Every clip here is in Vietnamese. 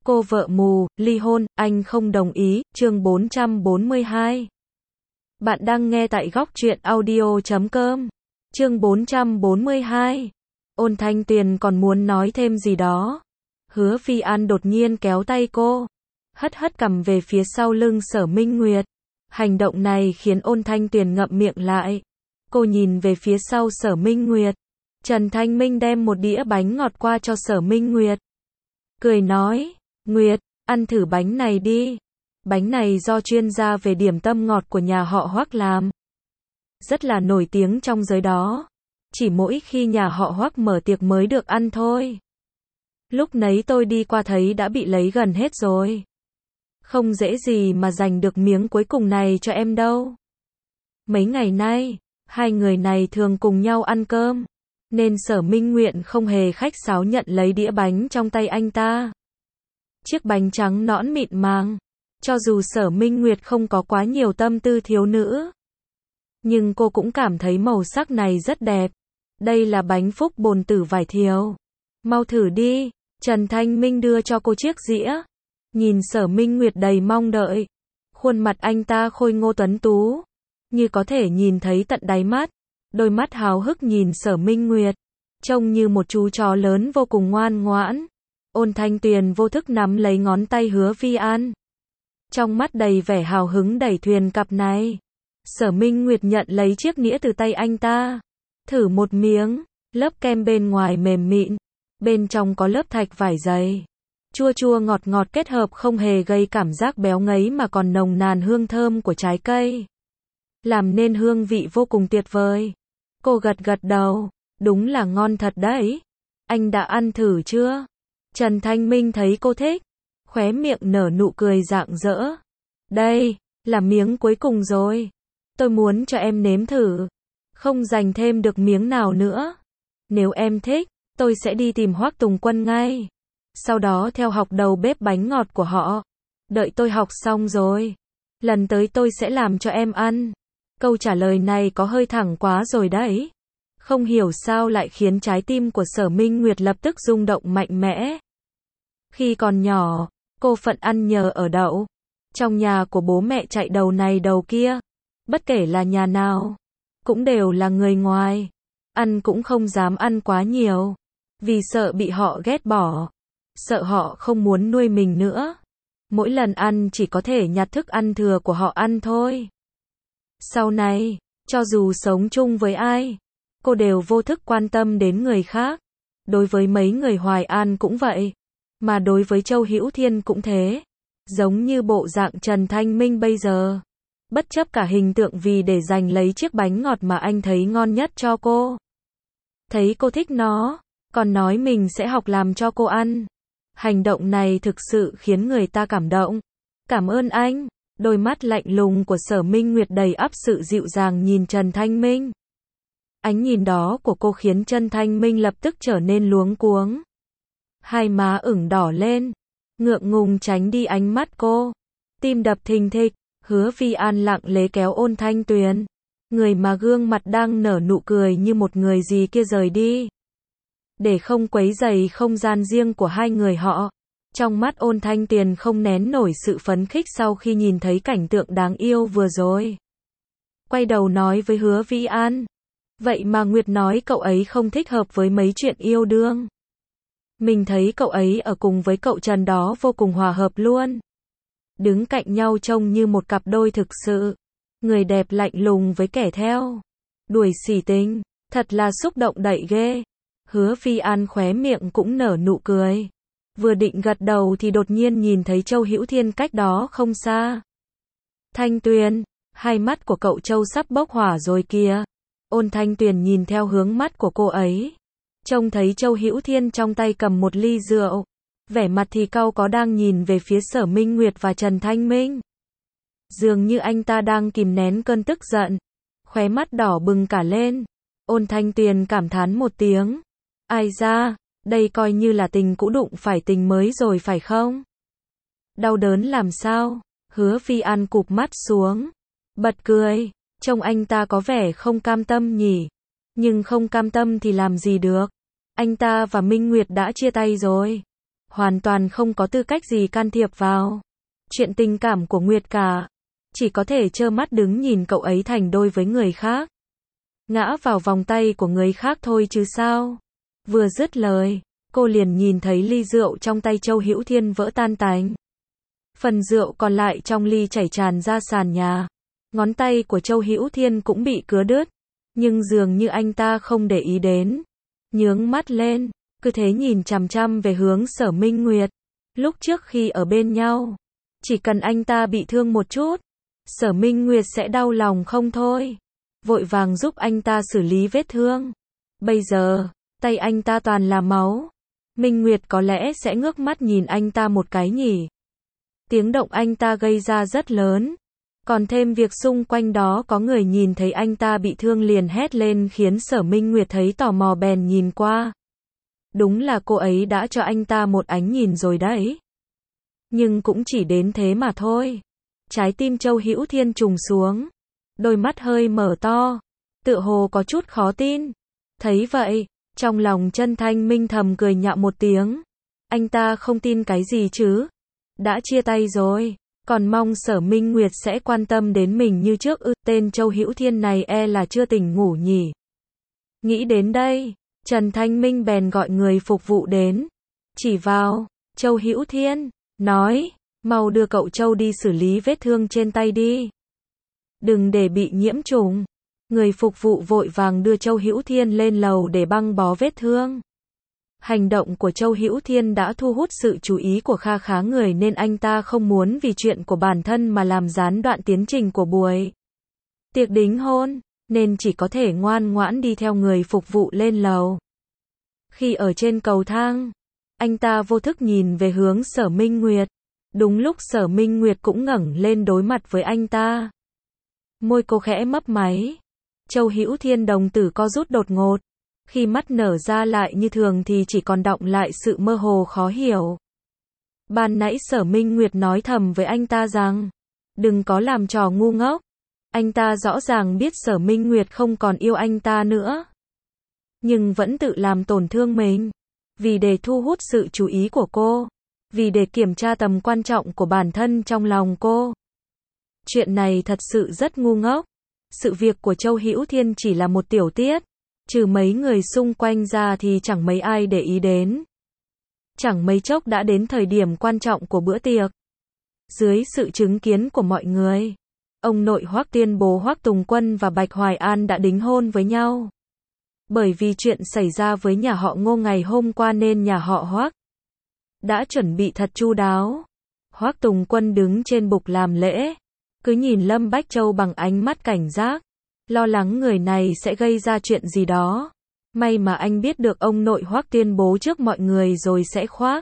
Cô vợ mù, ly hôn, anh không đồng ý, chương 442. Bạn đang nghe tại góc truyện audio.com. Chương 442. Ôn Thanh Tuyền còn muốn nói thêm gì đó. Hứa Phi An đột nhiên kéo tay cô, hất cằm về phía sau lưng Sở Minh Nguyệt. Hành động này khiến Ôn Thanh Tuyền ngậm miệng lại. Cô nhìn về phía sau Sở Minh Nguyệt. Trần Thanh Minh đem một đĩa bánh ngọt qua cho Sở Minh Nguyệt. Cười nói, Nguyệt, ăn thử bánh này đi. Bánh này do chuyên gia về điểm tâm ngọt của nhà họ Hoắc làm. Rất là nổi tiếng trong giới đó. Chỉ mỗi khi nhà họ Hoắc mở tiệc mới được ăn thôi. Lúc nấy tôi đi qua thấy đã bị lấy gần hết rồi. Không dễ gì mà giành được miếng cuối cùng này cho em đâu. Mấy ngày nay, hai người này thường cùng nhau ăn cơm, nên Sở Minh Nguyện không hề khách sáo nhận lấy đĩa bánh trong tay anh ta. Chiếc bánh trắng nõn mịn màng. Cho dù Sở Minh Nguyệt không có quá nhiều tâm tư thiếu nữ, nhưng cô cũng cảm thấy màu sắc này rất đẹp. Đây là bánh phúc bồn tử vải thiều. Mau thử đi. Trần Thanh Minh đưa cho cô chiếc dĩa. Nhìn Sở Minh Nguyệt đầy mong đợi. Khuôn mặt anh ta khôi ngô tuấn tú, như có thể nhìn thấy tận đáy mắt. Đôi mắt háo hức nhìn Sở Minh Nguyệt, trông như một chú chó lớn vô cùng ngoan ngoãn. Ôn Thanh Tuyền vô thức nắm lấy ngón tay Hứa Vi An, trong mắt đầy vẻ hào hứng đẩy thuyền cặp này. Sở Minh Nguyệt nhận lấy chiếc nĩa từ tay anh ta, thử một miếng. Lớp kem bên ngoài mềm mịn, bên trong có lớp thạch vải dày, chua chua ngọt ngọt kết hợp không hề gây cảm giác béo ngấy mà còn nồng nàn hương thơm của trái cây, làm nên hương vị vô cùng tuyệt vời. Cô gật đầu, đúng là ngon thật đấy. Anh đã ăn thử chưa? Trần Thanh Minh thấy cô thích, khóe miệng nở nụ cười rạng rỡ. Đây, là miếng cuối cùng rồi. Tôi muốn cho em nếm thử. Không dành thêm được miếng nào nữa. Nếu em thích, tôi sẽ đi tìm Hoắc Tùng Quân ngay. Sau đó theo học đầu bếp bánh ngọt của họ. Đợi tôi học xong rồi, lần tới tôi sẽ làm cho em ăn. Câu trả lời này có hơi thẳng quá rồi đấy. Không hiểu sao lại khiến trái tim của Sở Minh Nguyệt lập tức rung động mạnh mẽ. Khi còn nhỏ, cô phận ăn nhờ ở đậu. Trong nhà của bố mẹ chạy đầu này đầu kia. Bất kể là nhà nào, cũng đều là người ngoài. Ăn cũng không dám ăn quá nhiều, vì sợ bị họ ghét bỏ. Sợ họ không muốn nuôi mình nữa. Mỗi lần ăn chỉ có thể nhặt thức ăn thừa của họ ăn thôi. Sau này, cho dù sống chung với ai, cô đều vô thức quan tâm đến người khác. Đối với mấy người Hoài An cũng vậy. Mà đối với Châu Hữu Thiên cũng thế. Giống như bộ dạng Trần Thanh Minh bây giờ. Bất chấp cả hình tượng vì để giành lấy chiếc bánh ngọt mà anh thấy ngon nhất cho cô. Thấy cô thích nó, còn nói mình sẽ học làm cho cô ăn. Hành động này thực sự khiến người ta cảm động. Cảm ơn anh. Đôi mắt lạnh lùng của Sở Minh Nguyệt đầy ắp sự dịu dàng nhìn Trần Thanh Minh. Ánh nhìn đó của cô khiến Trần Thanh Minh lập tức trở nên luống cuống. Hai má ửng đỏ lên, ngượng ngùng tránh đi ánh mắt cô. Tim đập thình thịch. Hứa Vi An lặng lẽ kéo Ôn Thanh Tuyền, người mà gương mặt đang nở nụ cười như một người gì kia rời đi, để không quấy rầy không gian riêng của hai người họ. Trong mắt Ôn Thanh Tuyền không nén nổi sự phấn khích sau khi nhìn thấy cảnh tượng đáng yêu vừa rồi. Quay đầu nói với Hứa Vi An, vậy mà Nguyệt nói cậu ấy không thích hợp với mấy chuyện yêu đương. Mình thấy cậu ấy ở cùng với cậu Trần đó vô cùng hòa hợp luôn. Đứng cạnh nhau trông như một cặp đôi thực sự. Người đẹp lạnh lùng với kẻ theo đuổi xỉ tình, thật là xúc động đậy ghê. Hứa Phi An khóe miệng cũng nở nụ cười. Vừa định gật đầu thì đột nhiên nhìn thấy Châu Hữu Thiên cách đó không xa. Thanh Tuyền, hai mắt của cậu Châu sắp bốc hỏa rồi kìa. Ôn Thanh Tuyền nhìn theo hướng mắt của cô ấy, trông thấy Châu Hữu Thiên trong tay cầm một ly rượu. Vẻ mặt thì cau có đang nhìn về phía Sở Minh Nguyệt và Trần Thanh Minh. Dường như anh ta đang kìm nén cơn tức giận. Khóe mắt đỏ bừng cả lên. Ôn Thanh Tuyền cảm thán một tiếng. Ai da, đây coi như là tình cũ đụng phải tình mới rồi phải không? Đau đớn làm sao? Hứa Vi An cụp mắt xuống, bật cười. Trông anh ta có vẻ không cam tâm nhỉ. Nhưng không cam tâm thì làm gì được. Anh ta và Minh Nguyệt đã chia tay rồi. hoàn toàn không có tư cách gì can thiệp vào chuyện tình cảm của Nguyệt cả. Chỉ có thể trơ mắt đứng nhìn cậu ấy thành đôi với người khác. Ngã vào vòng tay của người khác thôi chứ sao. Vừa dứt lời, cô liền nhìn thấy ly rượu trong tay Châu Hữu Thiên vỡ tan tành. Phần rượu còn lại trong ly chảy tràn ra sàn nhà. Ngón tay của Châu Hữu Thiên cũng bị cứa đứt, nhưng dường như anh ta không để ý đến. Nhướng mắt lên, cứ thế nhìn chằm chằm về hướng Sở Minh Nguyệt. Lúc trước khi ở bên nhau, chỉ cần anh ta bị thương một chút, Sở Minh Nguyệt sẽ đau lòng không thôi. Vội vàng giúp anh ta xử lý vết thương. Bây giờ, tay anh ta toàn là máu. Minh Nguyệt có lẽ sẽ ngước mắt nhìn anh ta một cái nhỉ. Tiếng động anh ta gây ra rất lớn. Còn thêm việc xung quanh đó có người nhìn thấy anh ta bị thương liền hét lên khiến Sở Minh Nguyệt thấy tò mò bèn nhìn qua. Đúng là cô ấy đã cho anh ta một ánh nhìn rồi đấy. Nhưng cũng chỉ đến thế mà thôi. Trái tim Châu Hữu Thiên trùng xuống. Đôi mắt hơi mở to. Tựa hồ có chút khó tin. Thấy vậy, trong lòng Chân Thanh Minh thầm cười nhạo một tiếng. Anh ta không tin cái gì chứ. Đã chia tay rồi. Còn mong Sở Minh Nguyệt sẽ quan tâm đến mình như trước ư. Tên Châu Hữu Thiên này e là chưa tỉnh ngủ nhỉ. Nghĩ đến đây, Trần Thanh Minh bèn gọi người phục vụ đến. Chỉ vào Châu Hữu Thiên, nói, mau đưa cậu Châu đi xử lý vết thương trên tay đi. Đừng để bị nhiễm trùng. Người phục vụ vội vàng đưa Châu Hữu Thiên lên lầu để băng bó vết thương. Hành động của Châu Hữu Thiên đã thu hút sự chú ý của kha khá người nên anh ta không muốn vì chuyện của bản thân mà làm gián đoạn tiến trình của buổi tiệc đính hôn, nên chỉ có thể ngoan ngoãn đi theo người phục vụ lên lầu. Khi ở trên cầu thang, anh ta vô thức nhìn về hướng Sở Minh Nguyệt. Đúng lúc Sở Minh Nguyệt cũng ngẩng lên đối mặt với anh ta. Môi cô khẽ mấp máy. Châu Hữu Thiên đồng tử co rút đột ngột. Khi mắt nở ra lại như thường thì chỉ còn đọng lại sự mơ hồ khó hiểu. Ban nãy Sở Minh Nguyệt nói thầm với anh ta rằng, đừng có làm trò ngu ngốc. Anh ta rõ ràng biết Sở Minh Nguyệt không còn yêu anh ta nữa. Nhưng vẫn tự làm tổn thương mình. Vì để thu hút sự chú ý của cô. Vì để kiểm tra tầm quan trọng của bản thân trong lòng cô. Chuyện này thật sự rất ngu ngốc. Sự việc của Châu Hữu Thiên chỉ là một tiểu tiết. Trừ mấy người xung quanh ra thì chẳng mấy ai để ý đến. Chẳng mấy chốc đã đến thời điểm quan trọng của bữa tiệc. Dưới sự chứng kiến của mọi người, ông nội Hoắc tuyên bố Hoắc Tùng Quân và Bạch Hoài An đã đính hôn với nhau. Bởi vì chuyện xảy ra với nhà họ Ngô ngày hôm qua nên nhà họ Hoắc đã chuẩn bị thật chu đáo. Hoắc Tùng Quân đứng trên bục làm lễ, cứ nhìn Lâm Bách Châu bằng ánh mắt cảnh giác, lo lắng người này sẽ gây ra chuyện gì đó. May mà anh biết được ông nội Hoắc tuyên bố trước mọi người rồi sẽ khoác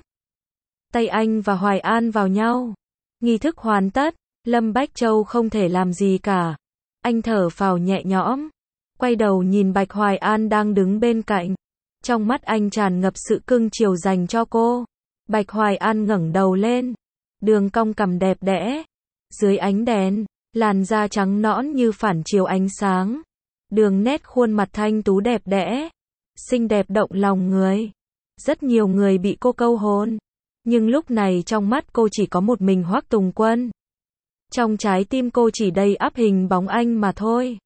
tay anh và Hoài An vào nhau. Nghi thức hoàn tất, Lâm Bách Châu không thể làm gì cả. Anh thở phào nhẹ nhõm, quay đầu nhìn Bạch Hoài An đang đứng bên cạnh. Trong mắt anh tràn ngập sự cưng chiều dành cho cô. Bạch Hoài An ngẩng đầu lên, đường cong cằm đẹp đẽ. Dưới ánh đèn, làn da trắng nõn như phản chiếu ánh sáng. Đường nét khuôn mặt thanh tú đẹp đẽ, xinh đẹp động lòng người. Rất nhiều người bị cô câu hồn. Nhưng lúc này trong mắt cô chỉ có một mình Hoắc Tùng Quân. Trong trái tim cô chỉ đầy ắp hình bóng anh mà thôi.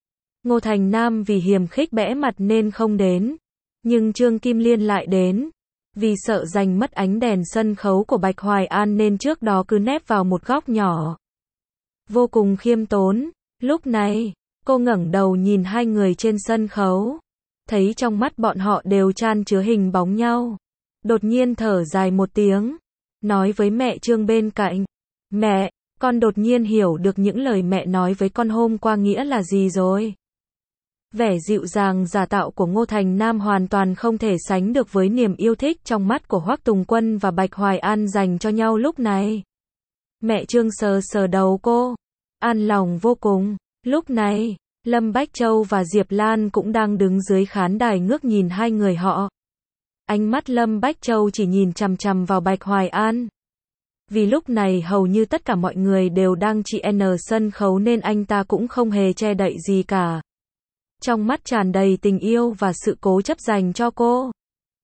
Ngô Thành Nam vì hiềm khích bẽ mặt nên không đến. Nhưng Trương Kim Liên lại đến. Vì sợ giành mất ánh đèn sân khấu của Bạch Hoài An nên trước đó cứ nép vào một góc nhỏ. Vô cùng khiêm tốn. Lúc này, cô ngẩng đầu nhìn hai người trên sân khấu. Thấy trong mắt bọn họ đều chan chứa hình bóng nhau. Đột nhiên thở dài một tiếng. Nói với mẹ Trương bên cạnh. Mẹ, con đột nhiên hiểu được những lời mẹ nói với con hôm qua nghĩa là gì rồi. Vẻ dịu dàng giả tạo của Ngô Thành Nam hoàn toàn không thể sánh được với niềm yêu thích trong mắt của Hoắc Tùng Quân và Bạch Hoài An dành cho nhau lúc này. Mẹ Trương sờ sờ đầu cô, an lòng vô cùng. Lúc này, Lâm Bách Châu và Diệp Lan cũng đang đứng dưới khán đài ngước nhìn hai người họ. Ánh mắt Lâm Bách Châu chỉ nhìn chằm chằm vào Bạch Hoài An. Vì lúc này hầu như tất cả mọi người đều đang chỉ sân khấu nên anh ta cũng không hề che đậy gì cả. Trong mắt tràn đầy tình yêu và sự cố chấp dành cho cô.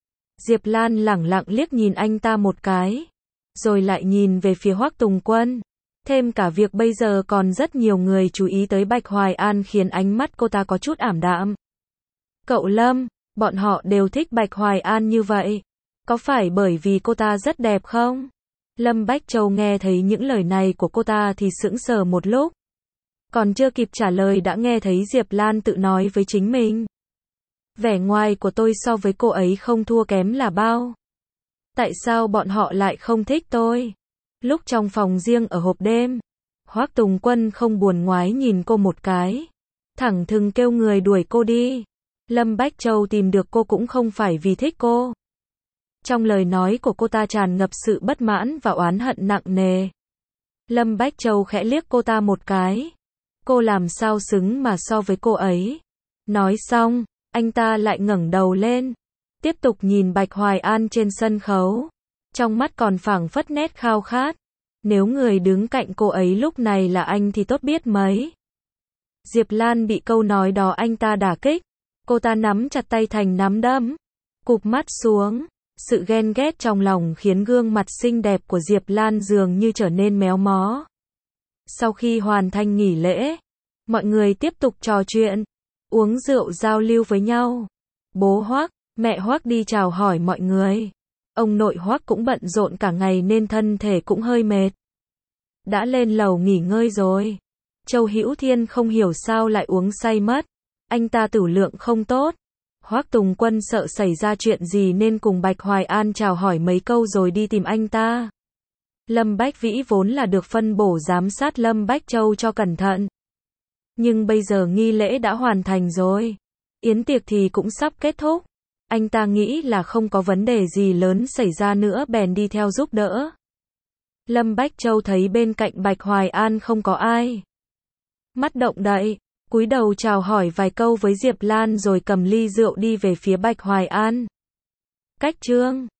Diệp Lan lẳng lặng liếc nhìn anh ta một cái, rồi lại nhìn về phía Hoắc Tùng Quân. Thêm cả việc bây giờ còn rất nhiều người chú ý tới Bạch Hoài An khiến ánh mắt cô ta có chút ảm đạm. Cậu Lâm, bọn họ đều thích Bạch Hoài An như vậy. Có phải bởi vì cô ta rất đẹp không? Lâm Bách Châu nghe thấy những lời này của cô ta thì sững sờ một lúc. Còn chưa kịp trả lời đã nghe thấy Diệp Lan tự nói với chính mình. Vẻ ngoài của tôi so với cô ấy không thua kém là bao. Tại sao bọn họ lại không thích tôi? Lúc trong phòng riêng ở hộp đêm, Hoắc Tùng Quân không buồn ngoái nhìn cô một cái, thẳng thừng kêu người đuổi cô đi. Lâm Bách Châu tìm được cô cũng không phải vì thích cô. Trong lời nói của cô ta tràn ngập sự bất mãn và oán hận nặng nề. Lâm Bách Châu khẽ liếc cô ta một cái. Cô làm sao xứng mà so với cô ấy. Nói xong, anh ta lại ngẩng đầu lên, tiếp tục nhìn Bạch Hoài An trên sân khấu. Trong mắt còn phảng phất nét khao khát. Nếu người đứng cạnh cô ấy lúc này là anh thì tốt biết mấy. Diệp Lan bị câu nói đó anh ta đả kích. Cô ta nắm chặt tay thành nắm đấm, cụp mắt xuống. Sự ghen ghét trong lòng khiến gương mặt xinh đẹp của Diệp Lan dường như trở nên méo mó. Sau khi hoàn thành nghỉ lễ, mọi người tiếp tục trò chuyện, uống rượu giao lưu với nhau. Bố Hoắc, mẹ Hoắc đi chào hỏi mọi người. Ông nội Hoắc cũng bận rộn cả ngày nên thân thể cũng hơi mệt. Đã lên lầu nghỉ ngơi rồi. Châu Hữu Thiên không hiểu sao lại uống say mất. Anh ta tửu lượng không tốt. Hoắc Tùng Quân sợ xảy ra chuyện gì nên cùng Bạch Hoài An chào hỏi mấy câu rồi đi tìm anh ta. Lâm Bách Vĩ vốn là được phân bổ giám sát Lâm Bách Châu cho cẩn thận. Nhưng bây giờ nghi lễ đã hoàn thành rồi. Yến tiệc thì cũng sắp kết thúc. Anh ta nghĩ là không có vấn đề gì lớn xảy ra nữa bèn đi theo giúp đỡ. Lâm Bách Châu thấy bên cạnh Bạch Hoài An không có ai. Mắt động đậy, cúi đầu chào hỏi vài câu với Diệp Lan rồi cầm ly rượu đi về phía Bạch Hoài An. Cách Trương